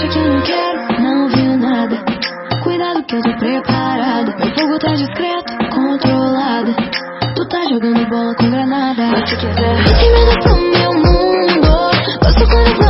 Sabe que eu não quero, não viu nada. Cuidado que eu tô preparada. Meu fogo tá discreto, controlada. Tu tá jogando bola com granada. Mas se quiser, em medo do meu mundo, gosto quando